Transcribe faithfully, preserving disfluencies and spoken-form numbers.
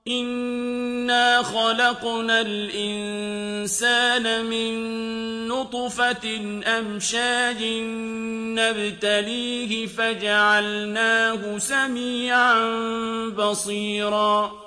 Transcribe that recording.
إِنَّا خَلَقْنَا الْإِنسَانَ مِن نُّطْفَةٍ أَمْشَاجٍ نَّبْتَلِيهِ فَجَعَلْنَاهُ سَمِيعًا بَصِيرًا